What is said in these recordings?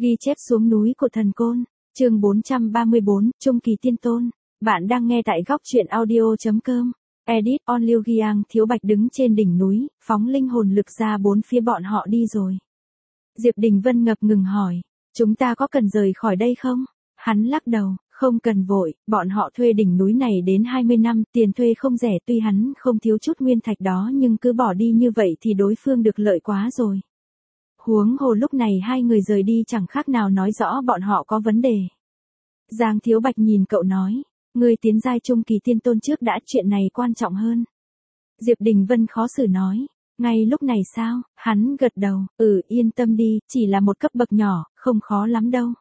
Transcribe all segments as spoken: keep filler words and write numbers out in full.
Ghi chép xuống núi của thần côn, chương bốn trăm ba mươi bốn, Trung kỳ tiên tôn. Bạn đang nghe tại góc truyện audio.com. Edit on Liu Giang. Thiếu Bạch đứng trên đỉnh núi, phóng linh hồn lực ra bốn phía. Bọn họ đi rồi. Diệp Đình Vân ngập ngừng hỏi, chúng ta có cần rời khỏi đây không? Hắn lắc đầu, không cần vội, bọn họ thuê đỉnh núi này đến hai mươi năm, tiền thuê không rẻ. Tuy hắn không thiếu chút nguyên thạch đó nhưng cứ bỏ đi như vậy thì đối phương được lợi quá rồi. Huống hồ lúc này hai người rời đi chẳng khác nào nói rõ bọn họ có vấn đề. Giang Thiếu Bạch nhìn cậu nói, ngươi tiến giai trung kỳ tiên tôn trước đã, chuyện này quan trọng hơn. Diệp Đình Vân khó xử nói, ngay lúc này sao? Hắn gật đầu, ừ yên tâm đi, chỉ là một cấp bậc nhỏ, không khó lắm đâu.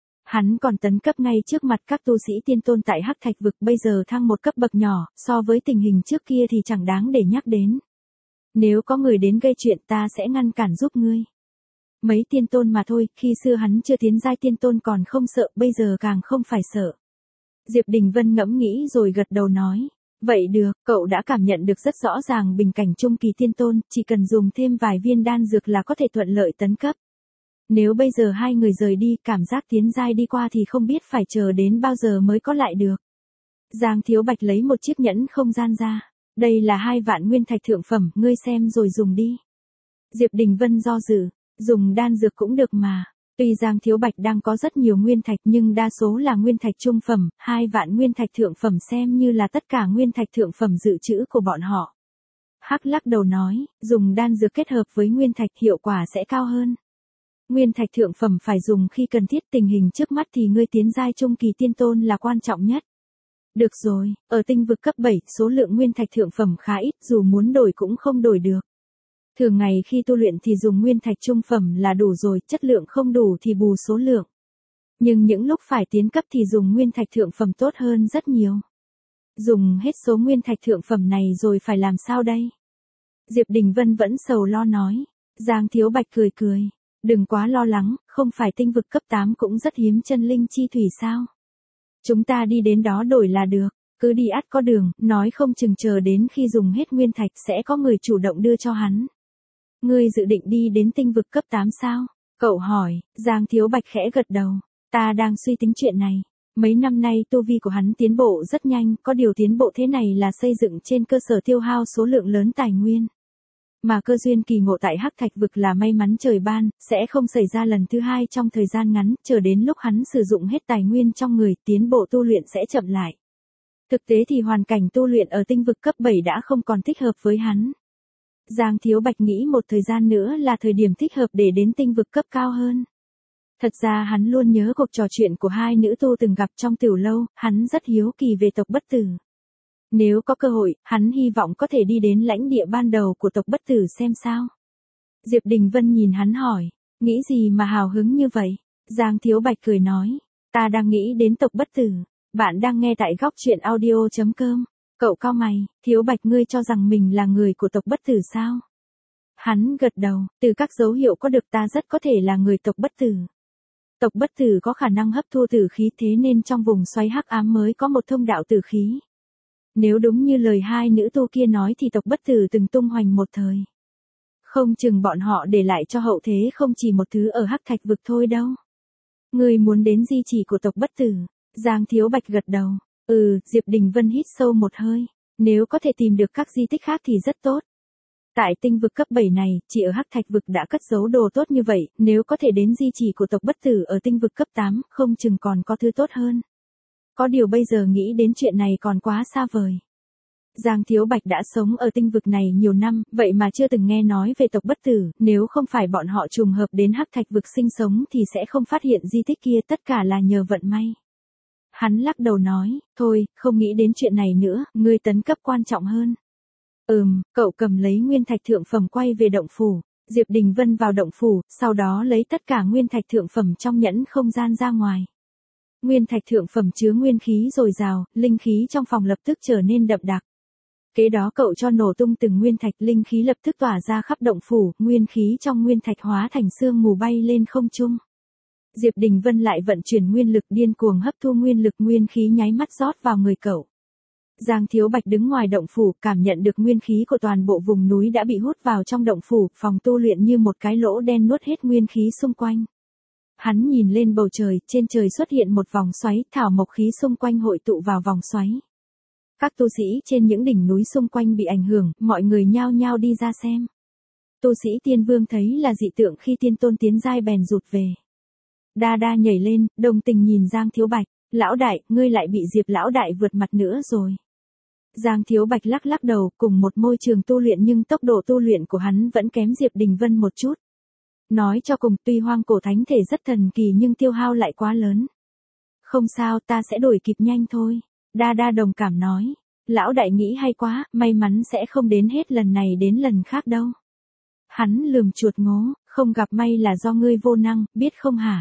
Hắn còn tấn cấp ngay trước mặt các tu sĩ tiên tôn tại Hắc Thạch vực, bây giờ thăng một cấp bậc nhỏ, so với tình hình trước kia thì chẳng đáng để nhắc đến. Nếu có người đến gây chuyện ta sẽ ngăn cản giúp ngươi. Mấy tiên tôn mà thôi, khi xưa hắn chưa tiến giai tiên tôn còn không sợ, bây giờ càng không phải sợ. Diệp Đình Vân ngẫm nghĩ rồi gật đầu nói, vậy được, cậu đã cảm nhận được rất rõ ràng bình cảnh trung kỳ tiên tôn, chỉ cần dùng thêm vài viên đan dược là có thể thuận lợi tấn cấp. Nếu bây giờ hai người rời đi, cảm giác tiến giai đi qua thì không biết phải chờ đến bao giờ mới có lại được. Giang Thiếu Bạch lấy một chiếc nhẫn không gian ra, đây là hai vạn nguyên thạch thượng phẩm, ngươi xem rồi dùng đi. Diệp Đình Vân do dự, dùng đan dược cũng được mà. Tuy Giang Thiếu Bạch đang có rất nhiều nguyên thạch nhưng đa số là nguyên thạch trung phẩm, hai vạn nguyên thạch thượng phẩm xem như là tất cả nguyên thạch thượng phẩm dự trữ của bọn họ. Hắc lắc đầu nói, dùng đan dược kết hợp với nguyên thạch hiệu quả sẽ cao hơn. Nguyên thạch thượng phẩm phải dùng khi cần thiết, tình hình trước mắt thì ngươi tiến giai trung kỳ tiên tôn là quan trọng nhất. Được rồi, ở tinh vực cấp bảy, số lượng nguyên thạch thượng phẩm khá ít, dù muốn đổi cũng không đổi được. Thường ngày khi tu luyện thì dùng nguyên thạch trung phẩm là đủ rồi, chất lượng không đủ thì bù số lượng. Nhưng những lúc phải tiến cấp thì dùng nguyên thạch thượng phẩm tốt hơn rất nhiều. Dùng hết số nguyên thạch thượng phẩm này rồi phải làm sao đây? Diệp Đình Vân vẫn sầu lo nói. Giang Thiếu Bạch cười cười. Đừng quá lo lắng, không phải tinh vực cấp tám cũng rất hiếm chân linh chi thủy sao? Chúng ta đi đến đó đổi là được. Cứ đi ắt có đường, nói không chừng chờ đến khi dùng hết nguyên thạch sẽ có người chủ động đưa cho hắn. Ngươi dự định đi đến tinh vực cấp tám sao? Cậu hỏi. Giang Thiếu Bạch khẽ gật đầu. Ta đang suy tính chuyện này. Mấy năm nay tu vi của hắn tiến bộ rất nhanh, có điều tiến bộ thế này là xây dựng trên cơ sở tiêu hao số lượng lớn tài nguyên. Mà cơ duyên kỳ ngộ tại Hắc Thạch vực là may mắn trời ban, sẽ không xảy ra lần thứ hai trong thời gian ngắn, chờ đến lúc hắn sử dụng hết tài nguyên trong người, tiến bộ tu luyện sẽ chậm lại. Thực tế thì hoàn cảnh tu luyện ở tinh vực cấp bảy đã không còn thích hợp với hắn. Giang Thiếu Bạch nghĩ một thời gian nữa là thời điểm thích hợp để đến tinh vực cấp cao hơn. Thật ra hắn luôn nhớ cuộc trò chuyện của hai nữ tu từng gặp trong tiểu lâu, hắn rất hiếu kỳ về tộc Bất Tử. Nếu có cơ hội, hắn hy vọng có thể đi đến lãnh địa ban đầu của tộc Bất Tử xem sao. Diệp Đình Vân nhìn hắn hỏi, nghĩ gì mà hào hứng như vậy? Giang Thiếu Bạch cười nói, ta đang nghĩ đến tộc Bất Tử. Bạn đang nghe tại góc truyện audio.com. Cậu cau mày, Thiếu Bạch ngươi cho rằng mình là người của tộc Bất Tử sao? Hắn gật đầu, từ các dấu hiệu có được ta rất có thể là người tộc Bất Tử. Tộc Bất Tử có khả năng hấp thu tử khí, thế nên trong vùng xoáy hắc ám mới có một thông đạo tử khí. Nếu đúng như lời hai nữ tu kia nói thì tộc Bất Tử từng tung hoành một thời. Không chừng bọn họ để lại cho hậu thế không chỉ một thứ ở Hắc Thạch vực thôi đâu. Ngươi muốn đến di chỉ của tộc Bất Tử? Giang Thiếu Bạch gật đầu. Ừ, Diệp Đình Vân hít sâu một hơi. Nếu có thể tìm được các di tích khác thì rất tốt. Tại tinh vực cấp bảy này, chỉ ở Hắc Thạch vực đã cất giấu đồ tốt như vậy, nếu có thể đến di chỉ của tộc Bất Tử ở tinh vực cấp tám, không chừng còn có thứ tốt hơn. Có điều bây giờ nghĩ đến chuyện này còn quá xa vời. Giang Thiếu Bạch đã sống ở tinh vực này nhiều năm, vậy mà chưa từng nghe nói về tộc Bất Tử, nếu không phải bọn họ trùng hợp đến Hắc Thạch vực sinh sống thì sẽ không phát hiện di tích kia, tất cả là nhờ vận may. Hắn lắc đầu nói, thôi, không nghĩ đến chuyện này nữa, ngươi tấn cấp quan trọng hơn. Ừm, cậu cầm lấy nguyên thạch thượng phẩm quay về động phủ. Diệp Đình Vân vào động phủ, sau đó lấy tất cả nguyên thạch thượng phẩm trong nhẫn không gian ra ngoài. Nguyên thạch thượng phẩm chứa nguyên khí dồi dào, linh khí trong phòng lập tức trở nên đậm đặc. Kế đó cậu cho nổ tung từng nguyên thạch, linh khí lập tức tỏa ra khắp động phủ, nguyên khí trong nguyên thạch hóa thành sương mù bay lên không trung. Diệp Đình Vân lại vận chuyển nguyên lực điên cuồng hấp thu nguyên lực, nguyên khí nháy mắt rót vào người cậu. Giang Thiếu Bạch đứng ngoài động phủ, cảm nhận được nguyên khí của toàn bộ vùng núi đã bị hút vào trong động phủ, phòng tu luyện như một cái lỗ đen nuốt hết nguyên khí xung quanh. Hắn nhìn lên bầu trời, trên trời xuất hiện một vòng xoáy, thảo mộc khí xung quanh hội tụ vào vòng xoáy. Các tu sĩ trên những đỉnh núi xung quanh bị ảnh hưởng, mọi người nhao nhao đi ra xem. Tu sĩ tiên vương thấy là dị tượng khi tiên tôn tiến giai bèn rụt về. Đa Đa nhảy lên, đồng tình nhìn Giang Thiếu Bạch, lão đại, ngươi lại bị Diệp lão đại vượt mặt nữa rồi. Giang Thiếu Bạch lắc lắc đầu, cùng một môi trường tu luyện nhưng tốc độ tu luyện của hắn vẫn kém Diệp Đình Vân một chút. Nói cho cùng, tuy hoang cổ thánh thể rất thần kỳ nhưng tiêu hao lại quá lớn. Không sao, ta sẽ đuổi kịp nhanh thôi. Đa Đa đồng cảm nói. Lão đại nghĩ hay quá, may mắn sẽ không đến hết lần này đến lần khác đâu. Hắn lườm chuột ngố, không gặp may là do ngươi vô năng, biết không hả?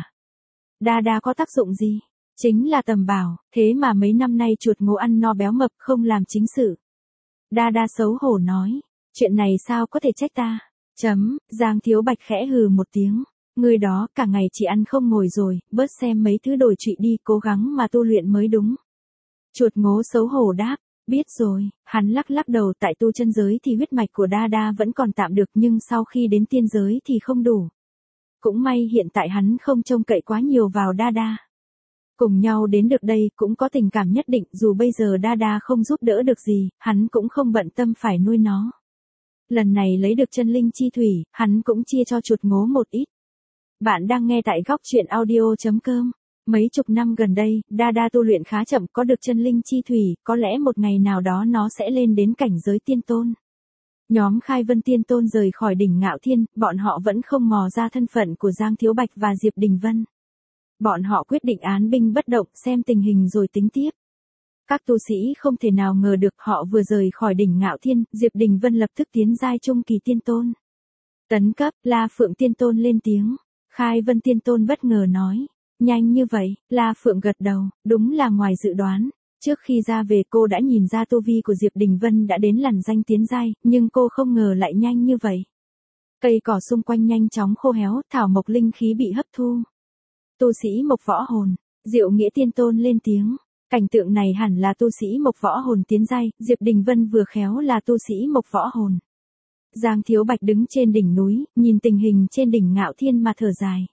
Đa Đa có tác dụng gì? Chính là tầm bảo, thế mà mấy năm nay chuột ngố ăn no béo mập không làm chính sự. Đa Đa xấu hổ nói, chuyện này sao có thể trách ta? Chấm, Giang Thiếu Bạch khẽ hừ một tiếng. Người đó cả ngày chỉ ăn không ngồi rồi, bớt xem mấy thứ đổi trụy đi, cố gắng mà tu luyện mới đúng. Chuột ngố xấu hổ đáp, biết rồi, hắn lắc lắc đầu, tại tu chân giới thì huyết mạch của Đa Đa vẫn còn tạm được nhưng sau khi đến tiên giới thì không đủ. Cũng may hiện tại hắn không trông cậy quá nhiều vào Đa Đa. Cùng nhau đến được đây cũng có tình cảm nhất định, dù bây giờ Đa Đa không giúp đỡ được gì, hắn cũng không bận tâm phải nuôi nó. Lần này lấy được chân linh chi thủy, hắn cũng chia cho chuột ngố một ít. Bạn đang nghe tại góc truyện audio chấm com. Mấy chục năm gần đây, Đa Đa tu luyện khá chậm, có được chân linh chi thủy, có lẽ một ngày nào đó nó sẽ lên đến cảnh giới tiên tôn. Nhóm Khai Vân Tiên Tôn rời khỏi đỉnh Ngạo Thiên, bọn họ vẫn không mò ra thân phận của Giang Thiếu Bạch và Diệp Đình Vân. Bọn họ quyết định án binh bất động, xem tình hình rồi tính tiếp. Các tu sĩ không thể nào ngờ được họ vừa rời khỏi đỉnh Ngạo Thiên, Diệp Đình Vân lập tức tiến giai trung kỳ tiên tôn. Tấn cấp, La Phượng Tiên Tôn lên tiếng. Khai Vân Tiên Tôn bất ngờ nói. Nhanh như vậy, La Phượng gật đầu, đúng là ngoài dự đoán. Trước khi ra về cô đã nhìn ra tu vi của Diệp Đình Vân đã đến lằn ranh tiến giai, nhưng cô không ngờ lại nhanh như vậy. Cây cỏ xung quanh nhanh chóng khô héo, thảo mộc linh khí bị hấp thu. Tu sĩ Mộc Võ Hồn, Diệu Nghĩa Tiên Tôn lên tiếng. Cảnh tượng này hẳn là tu sĩ Mộc Võ Hồn tiến giai, Diệp Đình Vân vừa khéo là tu sĩ Mộc Võ Hồn. Giang Thiếu Bạch đứng trên đỉnh núi, nhìn tình hình trên đỉnh Ngạo Thiên mà thở dài.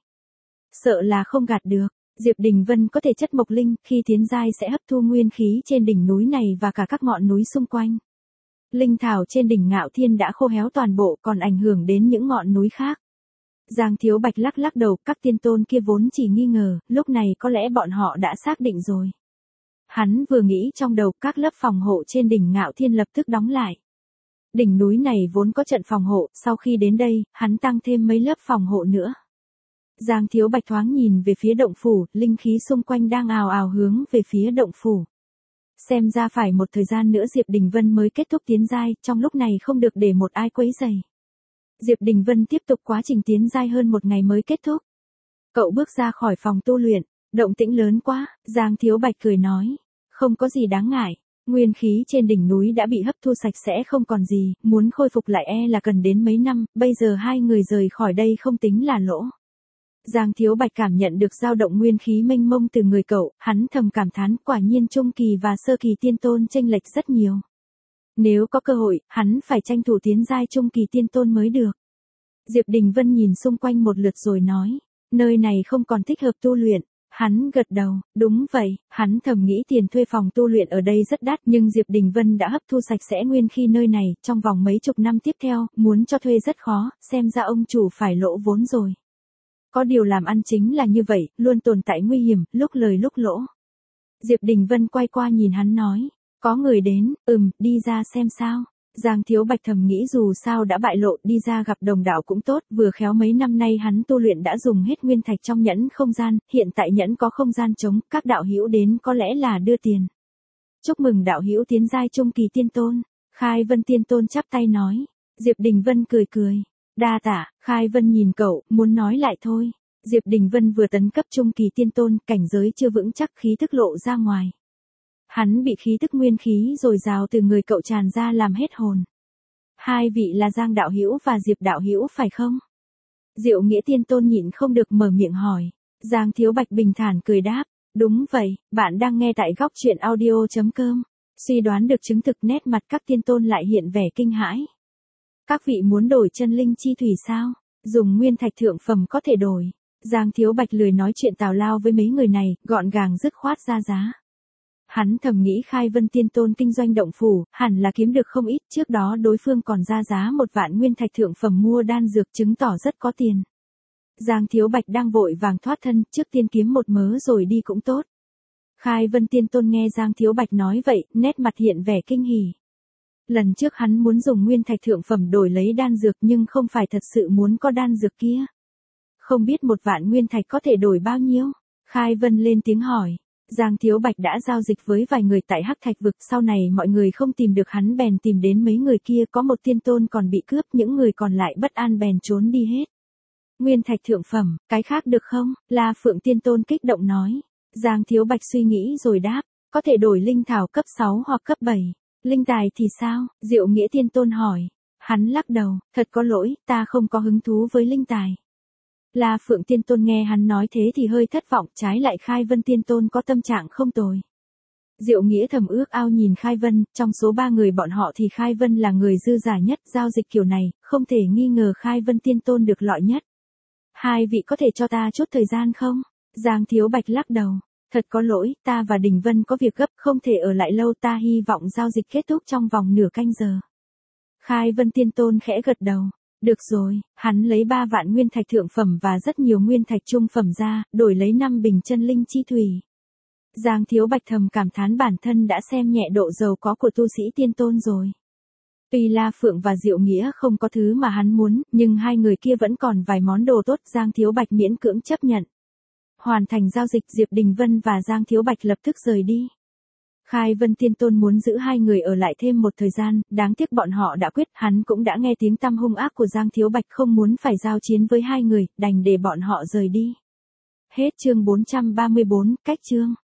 Sợ là không gạt được, Diệp Đình Vân có thể chất mộc linh, khi tiến giai sẽ hấp thu nguyên khí trên đỉnh núi này và cả các ngọn núi xung quanh. Linh thảo trên đỉnh Ngạo Thiên đã khô héo toàn bộ, còn ảnh hưởng đến những ngọn núi khác. Giang Thiếu Bạch lắc lắc đầu, các tiên tôn kia vốn chỉ nghi ngờ, lúc này có lẽ bọn họ đã xác định rồi. Hắn vừa nghĩ trong đầu, các lớp phòng hộ trên đỉnh Ngạo Thiên lập tức đóng lại. Đỉnh núi này vốn có trận phòng hộ, sau khi đến đây, hắn tăng thêm mấy lớp phòng hộ nữa. Giang Thiếu Bạch thoáng nhìn về phía động phủ, linh khí xung quanh đang ào ào hướng về phía động phủ. Xem ra phải một thời gian nữa Diệp Đình Vân mới kết thúc tiến giai, trong lúc này không được để một ai quấy rầy. Diệp Đình Vân tiếp tục quá trình tiến giai hơn một ngày mới kết thúc. Cậu bước ra khỏi phòng tu luyện, động tĩnh lớn quá, Giang Thiếu Bạch cười nói, không có gì đáng ngại, nguyên khí trên đỉnh núi đã bị hấp thu sạch sẽ không còn gì, muốn khôi phục lại e là cần đến mấy năm, bây giờ hai người rời khỏi đây không tính là lỗ. Giang Thiếu Bạch cảm nhận được dao động nguyên khí mênh mông từ người cậu, hắn thầm cảm thán, quả nhiên trung kỳ và sơ kỳ tiên tôn chênh lệch rất nhiều. Nếu có cơ hội, hắn phải tranh thủ tiến giai trung kỳ tiên tôn mới được. Diệp Đình Vân nhìn xung quanh một lượt rồi nói, nơi này không còn thích hợp tu luyện. Hắn gật đầu, đúng vậy, hắn thầm nghĩ tiền thuê phòng tu luyện ở đây rất đắt, nhưng Diệp Đình Vân đã hấp thu sạch sẽ nguyên khí nơi này, trong vòng mấy chục năm tiếp theo, muốn cho thuê rất khó, xem ra ông chủ phải lỗ vốn rồi. Có điều làm ăn chính là như vậy, luôn tồn tại nguy hiểm, lúc lời lúc lỗ. Diệp Đình Vân quay qua nhìn hắn nói, có người đến, ừm, đi ra xem sao. Giang Thiếu Bạch thầm nghĩ dù sao đã bại lộ, đi ra gặp đồng đạo cũng tốt, vừa khéo mấy năm nay hắn tu luyện đã dùng hết nguyên thạch trong nhẫn không gian, hiện tại nhẫn có không gian trống, các đạo hữu đến có lẽ là đưa tiền. Chúc mừng đạo hữu tiến giai trung kỳ tiên tôn. Khai Vân Tiên Tôn chắp tay nói. Diệp Đình Vân cười cười. Đa tạ. Khai Vân nhìn cậu, muốn nói lại thôi. Diệp Đình Vân vừa tấn cấp trung kỳ tiên tôn, cảnh giới chưa vững chắc, khí thức lộ ra ngoài. Hắn bị khí tức nguyên khí dồi dào từ người cậu tràn ra làm hết hồn. Hai vị là Giang đạo hữu và Diệp đạo hữu phải không? Diệu Nghĩa Tiên Tôn nhịn không được mở miệng hỏi. Giang Thiếu Bạch bình thản cười đáp. Đúng vậy, bạn đang nghe tại góc truyện audio chấm com. Suy đoán được chứng thực, nét mặt các tiên tôn lại hiện vẻ kinh hãi. Các vị muốn đổi chân linh chi thủy sao? Dùng nguyên thạch thượng phẩm có thể đổi. Giang Thiếu Bạch lười nói chuyện tào lao với mấy người này, gọn gàng dứt khoát ra giá. Hắn thầm nghĩ Khai Vân Tiên Tôn kinh doanh động phủ, hẳn là kiếm được không ít, trước đó đối phương còn ra giá một vạn nguyên thạch thượng phẩm mua đan dược chứng tỏ rất có tiền. Giang Thiếu Bạch đang vội vàng thoát thân, trước tiên kiếm một mớ rồi đi cũng tốt. Khai Vân Tiên Tôn nghe Giang Thiếu Bạch nói vậy, nét mặt hiện vẻ kinh hỉ. Lần trước hắn muốn dùng nguyên thạch thượng phẩm đổi lấy đan dược nhưng không phải thật sự muốn có đan dược kia. Không biết một vạn nguyên thạch có thể đổi bao nhiêu? Khai Vân lên tiếng hỏi. Giang Thiếu Bạch đã giao dịch với vài người tại Hắc Thạch vực, sau này mọi người không tìm được hắn bèn tìm đến mấy người kia, có một tiên tôn còn bị cướp, những người còn lại bất an bèn trốn đi hết. Nguyên thạch thượng phẩm, cái khác được không? La Phượng Tiên Tôn kích động nói. Giang Thiếu Bạch suy nghĩ rồi đáp, có thể đổi linh thảo cấp sáu hoặc cấp bảy. Linh tài thì sao? Diệu Nghĩa Tiên Tôn hỏi. Hắn lắc đầu, thật có lỗi, ta không có hứng thú với linh tài. La Phượng Tiên Tôn nghe hắn nói thế thì hơi thất vọng, trái lại Khai Vân Tiên Tôn có tâm trạng không tồi. Diệu Nghĩa thầm ước ao nhìn Khai Vân, trong số ba người bọn họ thì Khai Vân là người dư giả nhất, giao dịch kiểu này, không thể nghi ngờ Khai Vân Tiên Tôn được lợi nhất. Hai vị có thể cho ta chút thời gian không? Giang Thiếu Bạch lắc đầu. Thật có lỗi, ta và Đình Vân có việc gấp, không thể ở lại lâu, ta hy vọng giao dịch kết thúc trong vòng nửa canh giờ. Khai Vân Tiên Tôn khẽ gật đầu. Được rồi, hắn lấy ba vạn nguyên thạch thượng phẩm và rất nhiều nguyên thạch trung phẩm ra, đổi lấy năm bình chân linh chi thủy. Giang Thiếu Bạch thầm cảm thán bản thân đã xem nhẹ độ giàu có của tu sĩ tiên tôn rồi. Tuy La Phượng và Diệu Nghĩa không có thứ mà hắn muốn, nhưng hai người kia vẫn còn vài món đồ tốt, Giang Thiếu Bạch miễn cưỡng chấp nhận. Hoàn thành giao dịch, Diệp Đình Vân và Giang Thiếu Bạch lập tức rời đi. Khai Vân Tiên Tôn muốn giữ hai người ở lại thêm một thời gian, đáng tiếc bọn họ đã quyết, hắn cũng đã nghe tiếng tăm hung ác của Giang Thiếu Bạch, không muốn phải giao chiến với hai người, đành để bọn họ rời đi. Hết chương bốn trăm ba mươi bốn, cách chương.